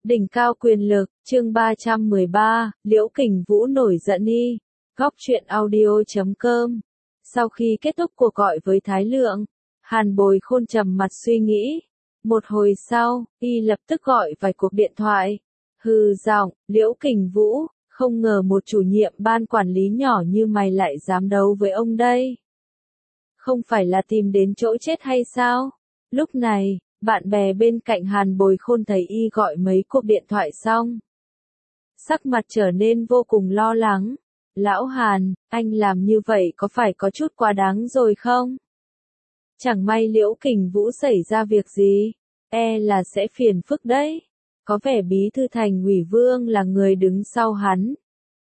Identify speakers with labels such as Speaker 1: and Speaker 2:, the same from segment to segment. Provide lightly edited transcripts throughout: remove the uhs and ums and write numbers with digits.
Speaker 1: Đỉnh cao quyền lực, chương 313, Liễu Kình Vũ nổi giận y. Góc truyện audio.com. Sau khi kết thúc cuộc gọi với Thái Lượng, Hàn Bồi Khôn trầm mặt suy nghĩ. Một hồi sau, y lập tức gọi vài cuộc điện thoại. Hừ giọng, Liễu Kình Vũ, không ngờ một chủ nhiệm ban quản lý nhỏ như mày lại dám đấu với ông đây. Không phải là tìm đến chỗ chết hay sao? Lúc này, bạn bè bên cạnh Hàn Bồi Khôn thấy y gọi mấy cuộc điện thoại xong. Sắc mặt trở nên vô cùng lo lắng. Lão Hàn, anh làm như vậy có phải có chút quá đáng rồi không? Chẳng may Liễu Kình Vũ xảy ra việc gì, là sẽ phiền phức đấy. Có vẻ bí thư thành ủy Vương là người đứng sau hắn.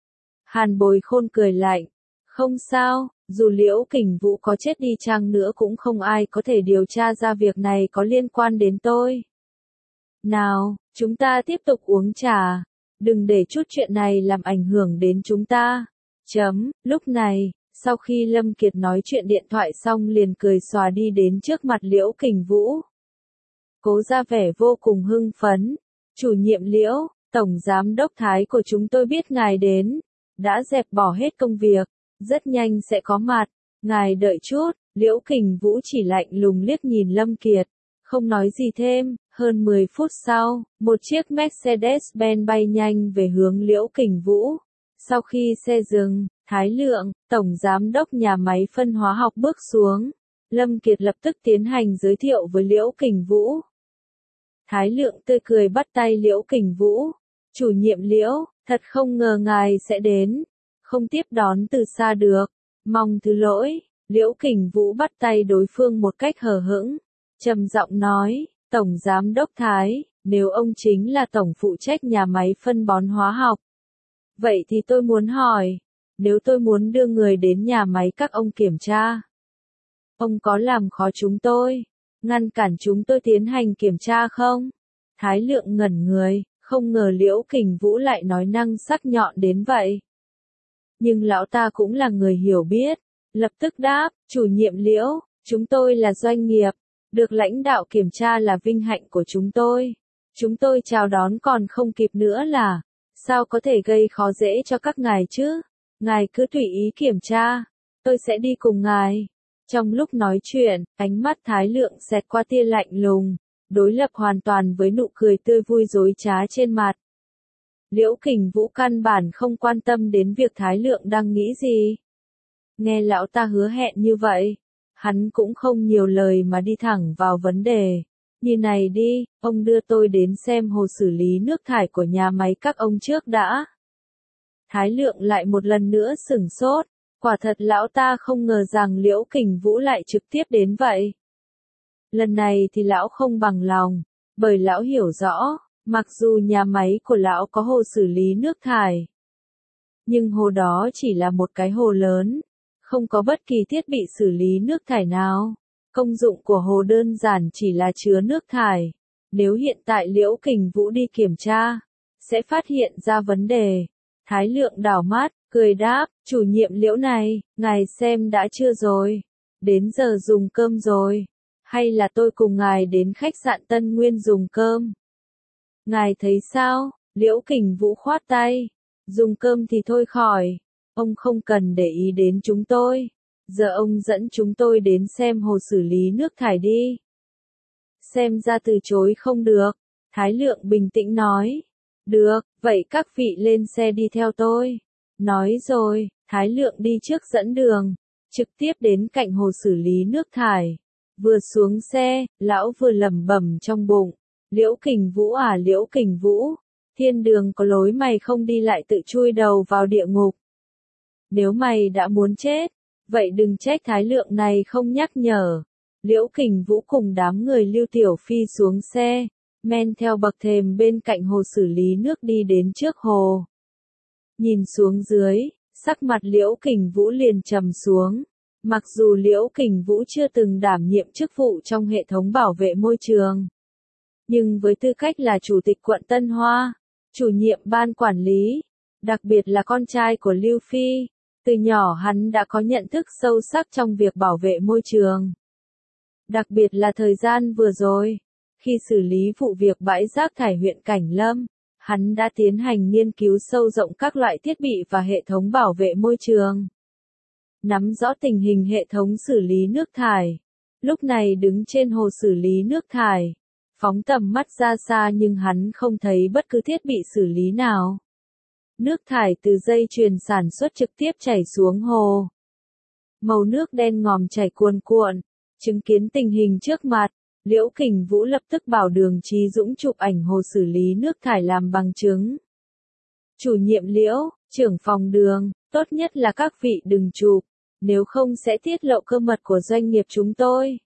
Speaker 1: Hàn Bồi Khôn cười lạnh. Không sao, dù Liễu Kình Vũ có chết đi chăng nữa cũng không ai có thể điều tra ra việc này có liên quan đến tôi. Nào, chúng ta tiếp tục uống trà. Đừng để chút chuyện này làm ảnh hưởng đến chúng ta. Lúc này, sau khi Lâm Kiệt nói chuyện điện thoại xong liền cười xòa đi đến trước mặt Liễu Kình Vũ. Cố ra vẻ vô cùng hưng phấn. Chủ nhiệm Liễu, Tổng Giám đốc Thái của chúng tôi biết ngài đến. Đã dẹp bỏ hết công việc. Rất nhanh sẽ có mặt. Ngài đợi chút. Liễu Kình Vũ chỉ lạnh lùng liếc nhìn Lâm Kiệt. Không nói gì thêm. Hơn 10 phút sau, một chiếc Mercedes-Benz bay nhanh về hướng Liễu Kình Vũ. Sau khi xe dừng, Thái Lượng, Tổng Giám đốc nhà máy phân hóa học bước xuống. Lâm Kiệt lập tức tiến hành giới thiệu với Liễu Kình Vũ. Thái Lượng tươi cười bắt tay Liễu Kình Vũ. Chủ nhiệm Liễu, thật không ngờ ngài sẽ đến. Không tiếp đón từ xa được. Mong thứ lỗi. Liễu Kình Vũ bắt tay đối phương một cách hờ hững. Trầm giọng nói, Tổng Giám đốc Thái, nếu ông chính là tổng phụ trách nhà máy phân bón hóa học. Vậy thì tôi muốn hỏi, nếu tôi muốn đưa người đến nhà máy các ông kiểm tra, ông có làm khó chúng tôi, ngăn cản chúng tôi tiến hành kiểm tra không? Thái Lượng ngẩn người, không ngờ Liễu Kình Vũ lại nói năng sắc nhọn đến vậy. Nhưng lão ta cũng là người hiểu biết, lập tức đáp, chủ nhiệm Liễu, chúng tôi là doanh nghiệp, được lãnh đạo kiểm tra là vinh hạnh của chúng tôi. Chúng tôi chào đón còn không kịp nữa là, sao có thể gây khó dễ cho các ngài chứ? Ngài cứ tùy ý kiểm tra, tôi sẽ đi cùng ngài. Trong lúc nói chuyện, ánh mắt Thái Lượng xẹt qua tia lạnh lùng, đối lập hoàn toàn với nụ cười tươi vui dối trá trên mặt. Liễu Kình Vũ căn bản không quan tâm đến việc Thái Lượng đang nghĩ gì. Nghe lão ta hứa hẹn như vậy, hắn cũng không nhiều lời mà đi thẳng vào vấn đề. Như này đi, ông đưa tôi đến xem hồ xử lý nước thải của nhà máy các ông trước đã. Thái Lượng lại một lần nữa sửng sốt, quả thật lão ta không ngờ rằng Liễu Kình Vũ lại trực tiếp đến vậy. Lần này thì lão không bằng lòng, bởi lão hiểu rõ, mặc dù nhà máy của lão có hồ xử lý nước thải, nhưng hồ đó chỉ là một cái hồ lớn, không có bất kỳ thiết bị xử lý nước thải nào. Công dụng của hồ đơn giản chỉ là chứa nước thải. Nếu hiện tại Liễu Kình Vũ đi kiểm tra, sẽ phát hiện ra vấn đề. Thái Lượng đảo mắt, cười đáp, chủ nhiệm Liễu này, ngài xem đã chưa rồi? Đến giờ dùng cơm rồi. Hay là tôi cùng ngài đến khách sạn Tân Nguyên dùng cơm? Ngài thấy sao? Liễu Kình Vũ khoát tay. Dùng cơm thì thôi khỏi. Ông không cần để ý đến chúng tôi. Giờ ông dẫn chúng tôi đến xem hồ xử lý nước thải đi. Xem ra từ chối không được. Thái Lượng bình tĩnh nói. Được, vậy các vị lên xe đi theo tôi. Nói rồi, Thái Lượng đi trước dẫn đường, trực tiếp đến cạnh hồ xử lý nước thải. Vừa xuống xe, lão vừa lẩm bẩm trong bụng. Liễu Kình Vũ à Liễu Kình Vũ, thiên đường có lối mày không đi lại tự chui đầu vào địa ngục. Nếu mày đã muốn chết, vậy đừng trách Thái Lượng này không nhắc nhở. Liễu Kình Vũ cùng đám người Lưu Tiểu Phi xuống xe, men theo bậc thềm bên cạnh hồ xử lý nước đi đến trước hồ. Nhìn xuống dưới, sắc mặt Liễu Kình Vũ liền trầm xuống. Mặc dù Liễu Kình Vũ chưa từng đảm nhiệm chức vụ trong hệ thống bảo vệ môi trường, nhưng với tư cách là chủ tịch quận Tân Hoa, chủ nhiệm ban quản lý, đặc biệt là con trai của Lưu Phi, từ nhỏ hắn đã có nhận thức sâu sắc trong việc bảo vệ môi trường. Đặc biệt là thời gian vừa rồi, Khi xử lý vụ việc bãi rác thải huyện Cảnh Lâm, hắn đã tiến hành nghiên cứu sâu rộng các loại thiết bị và hệ thống bảo vệ môi trường. Nắm rõ tình hình hệ thống xử lý nước thải. Lúc này đứng trên hồ xử lý nước thải, phóng tầm mắt ra xa nhưng hắn không thấy bất cứ thiết bị xử lý nào. Nước thải từ dây chuyền sản xuất trực tiếp chảy xuống hồ. Màu nước đen ngòm chảy cuồn cuộn. Chứng kiến tình hình trước mặt, Liễu Kình Vũ lập tức bảo Đường Chí Dũng chụp ảnh hồ xử lý nước thải làm bằng chứng. Chủ nhiệm Liễu, trưởng phòng Đường, tốt nhất là các vị đừng chụp, nếu không sẽ tiết lộ cơ mật của doanh nghiệp chúng tôi.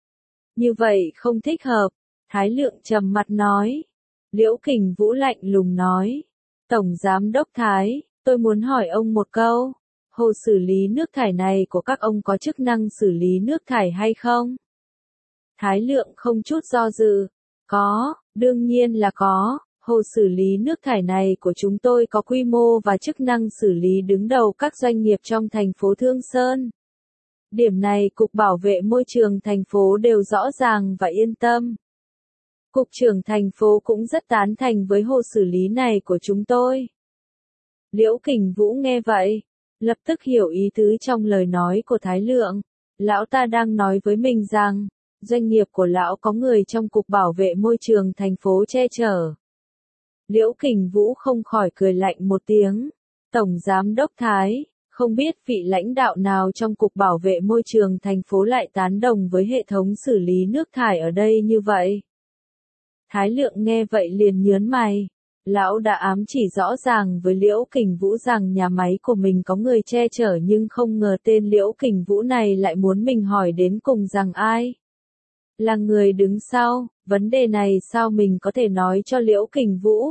Speaker 1: Như vậy không thích hợp, Thái Lượng trầm mặt nói. Liễu Kình Vũ lạnh lùng nói. Tổng Giám đốc Thái, tôi muốn hỏi ông một câu. Hồ xử lý nước thải này của các ông có chức năng xử lý nước thải hay không? Thái Lượng không chút do dự. Có, đương nhiên là có. Hồ xử lý nước thải này của chúng tôi có quy mô và chức năng xử lý đứng đầu các doanh nghiệp trong thành phố Thương Sơn. Điểm này Cục Bảo vệ Môi trường thành phố đều rõ ràng và yên tâm. Cục trưởng thành phố cũng rất tán thành với hồ xử lý này của chúng tôi. Liễu Kình Vũ nghe vậy, lập tức hiểu ý tứ trong lời nói của Thái Lượng. Lão ta đang nói với mình rằng, doanh nghiệp của lão có người trong Cục Bảo vệ Môi trường thành phố che chở. Liễu Kình Vũ không khỏi cười lạnh một tiếng. Tổng Giám đốc Thái, không biết vị lãnh đạo nào trong Cục Bảo vệ Môi trường thành phố lại tán đồng với hệ thống xử lý nước thải ở đây như vậy. Thái Lượng nghe vậy liền nhớn mày. Lão đã ám chỉ rõ ràng với Liễu Kình Vũ rằng nhà máy của mình có người che chở nhưng không ngờ tên Liễu Kình Vũ này lại muốn mình hỏi đến cùng rằng ai là người đứng sau, vấn đề này sao mình có thể nói cho Liễu Kình Vũ.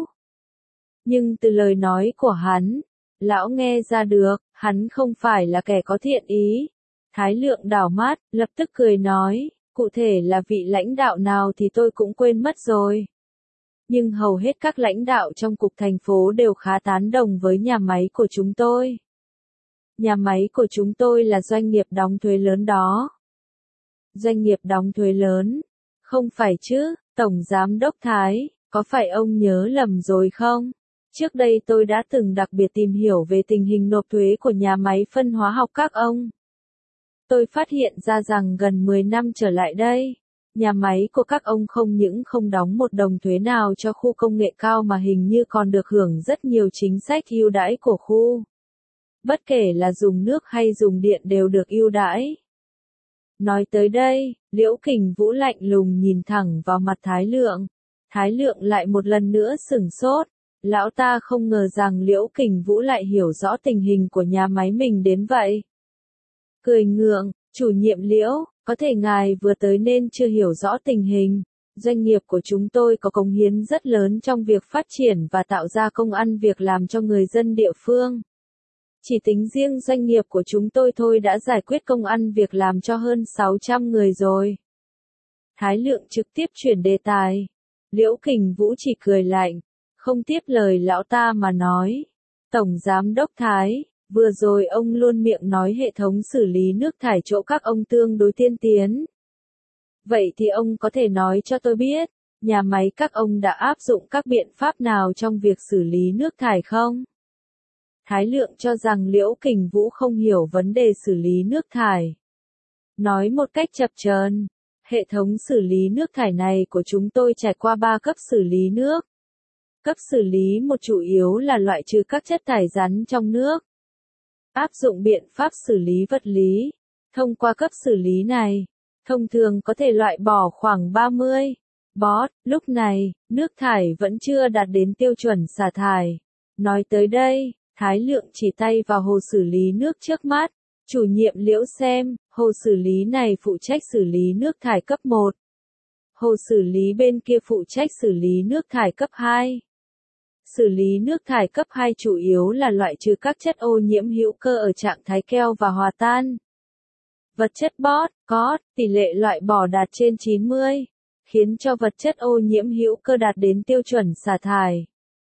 Speaker 1: Nhưng từ lời nói của hắn, lão nghe ra được, hắn không phải là kẻ có thiện ý. Thái Lượng đảo mắt, lập tức cười nói, cụ thể là vị lãnh đạo nào thì tôi cũng quên mất rồi. Nhưng hầu hết các lãnh đạo trong cục thành phố đều khá tán đồng với nhà máy của chúng tôi. Nhà máy của chúng tôi là doanh nghiệp đóng thuế lớn đó. Doanh nghiệp đóng thuế lớn? Không phải chứ, Tổng Giám đốc Thái, có phải ông nhớ lầm rồi không? Trước đây tôi đã từng đặc biệt tìm hiểu về tình hình nộp thuế của nhà máy phân hóa học các ông. Tôi phát hiện ra rằng gần 10 năm trở lại đây, nhà máy của các ông không những không đóng một đồng thuế nào cho khu công nghệ cao mà hình như còn được hưởng rất nhiều chính sách ưu đãi của khu. Bất kể là dùng nước hay dùng điện đều được ưu đãi. Nói tới đây, Liễu Kình Vũ lạnh lùng nhìn thẳng vào mặt Thái Lượng. Thái Lượng lại một lần nữa sửng sốt. Lão ta không ngờ rằng Liễu Kình Vũ lại hiểu rõ tình hình của nhà máy mình đến vậy. Cười ngượng, chủ nhiệm Liễu, có thể ngài vừa tới nên chưa hiểu rõ tình hình. Doanh nghiệp của chúng tôi có cống hiến rất lớn trong việc phát triển và tạo ra công ăn việc làm cho người dân địa phương. Chỉ tính riêng doanh nghiệp của chúng tôi thôi đã giải quyết công ăn việc làm cho hơn 600 người rồi. Thái Lượng trực tiếp chuyển đề tài. Liễu Kình Vũ chỉ cười lạnh, không tiếp lời lão ta mà nói. Tổng Giám đốc Thái, vừa rồi ông luôn miệng nói hệ thống xử lý nước thải chỗ các ông tương đối tiên tiến. Vậy thì ông có thể nói cho tôi biết, nhà máy các ông đã áp dụng các biện pháp nào trong việc xử lý nước thải không? Thái Lượng cho rằng Liễu Kình Vũ không hiểu vấn đề xử lý nước thải. Nói một cách chập chờn, hệ thống xử lý nước thải này của chúng tôi trải qua 3 cấp xử lý nước. Cấp xử lý một chủ yếu là loại trừ các chất thải rắn trong nước. Áp dụng biện pháp xử lý vật lý. Thông qua cấp xử lý này, thông thường có thể loại bỏ khoảng 30 bot. Lúc này, nước thải vẫn chưa đạt đến tiêu chuẩn xả thải. Nói tới đây, Thái Lượng chỉ tay vào hồ xử lý nước trước mắt. Chủ nhiệm Liễu xem, hồ xử lý này phụ trách xử lý nước thải cấp 1. Hồ xử lý bên kia phụ trách xử lý nước thải cấp 2. Xử lý nước thải cấp 2 chủ yếu là loại trừ các chất ô nhiễm hữu cơ ở trạng thái keo và hòa tan. Vật chất bot, cốt, tỷ lệ loại bỏ đạt trên 90, khiến cho vật chất ô nhiễm hữu cơ đạt đến tiêu chuẩn xả thải.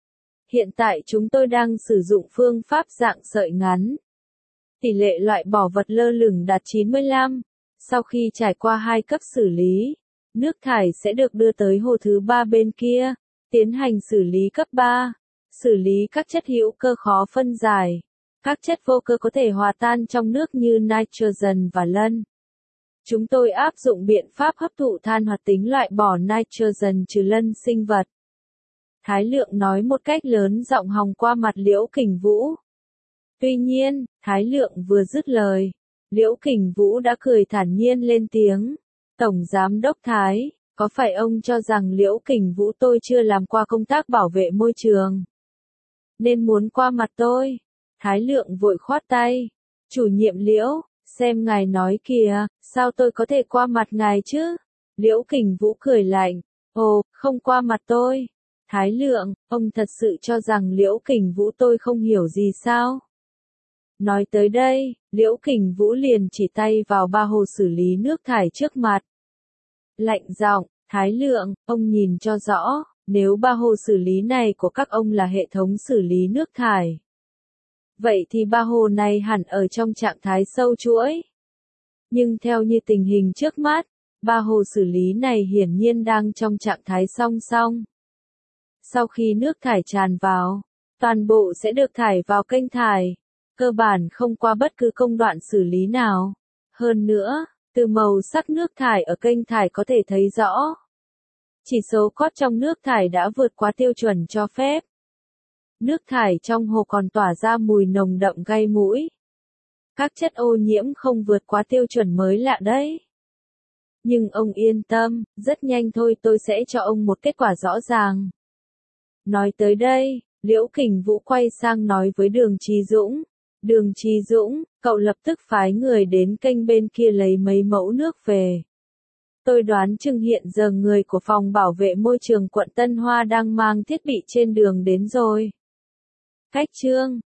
Speaker 1: Hiện tại chúng tôi đang sử dụng phương pháp dạng sợi ngắn. Tỷ lệ loại bỏ vật lơ lửng đạt 95. Sau khi trải qua 2 cấp xử lý, Nước thải sẽ được đưa tới hồ thứ 3 bên kia, tiến hành xử lý cấp 3, xử lý các chất hữu cơ khó phân giải. Các chất vô cơ có thể hòa tan trong nước như nitrogen và lân. Chúng tôi áp dụng biện pháp hấp thụ than hoạt tính loại bỏ nitrogen trừ lân sinh vật. Thái Lượng nói một cách lớn giọng hòng qua mặt Liễu Kình Vũ. Tuy nhiên, Thái Lượng vừa dứt lời, Liễu Kình Vũ đã cười thản nhiên lên tiếng. Tổng Giám đốc Thái, có phải ông cho rằng Liễu Kình Vũ tôi chưa làm qua công tác bảo vệ môi trường, nên muốn qua mặt tôi? Thái Lượng vội khoát tay. Chủ nhiệm Liễu, xem ngài nói kìa, sao tôi có thể qua mặt ngài chứ? Liễu Kình Vũ cười lạnh. Ồ, không qua mặt tôi. Thái Lượng, ông thật sự cho rằng Liễu Kình Vũ tôi không hiểu gì sao? Nói tới đây, Liễu Kình Vũ liền chỉ tay vào ba hồ xử lý nước thải trước mặt. Lạnh giọng, Thái Lượng, ông nhìn cho rõ, nếu ba hồ xử lý này của các ông là hệ thống xử lý nước thải, vậy thì ba hồ này hẳn ở trong trạng thái sâu chuỗi. Nhưng theo như tình hình trước mắt, ba hồ xử lý này hiển nhiên đang trong trạng thái song song. Sau khi nước thải tràn vào, toàn bộ sẽ được thải vào kênh thải, cơ bản không qua bất cứ công đoạn xử lý nào. Hơn nữa, từ màu sắc nước thải ở kênh thải có thể thấy rõ, chỉ số cốt trong nước thải đã vượt quá tiêu chuẩn cho phép. Nước thải trong hồ còn tỏa ra mùi nồng đậm gây mũi. Các chất ô nhiễm không vượt quá tiêu chuẩn mới lạ đấy. Nhưng ông yên tâm, rất nhanh thôi tôi sẽ cho ông một kết quả rõ ràng. Nói tới đây, Liễu Kình Vũ quay sang nói với Đường Chí Dũng. Đường Chí Dũng, cậu lập tức phái người đến kênh bên kia lấy mấy mẫu nước về. Tôi đoán chừng hiện giờ người của phòng bảo vệ môi trường quận Tân Hoa đang mang thiết bị trên đường đến rồi. Cách chương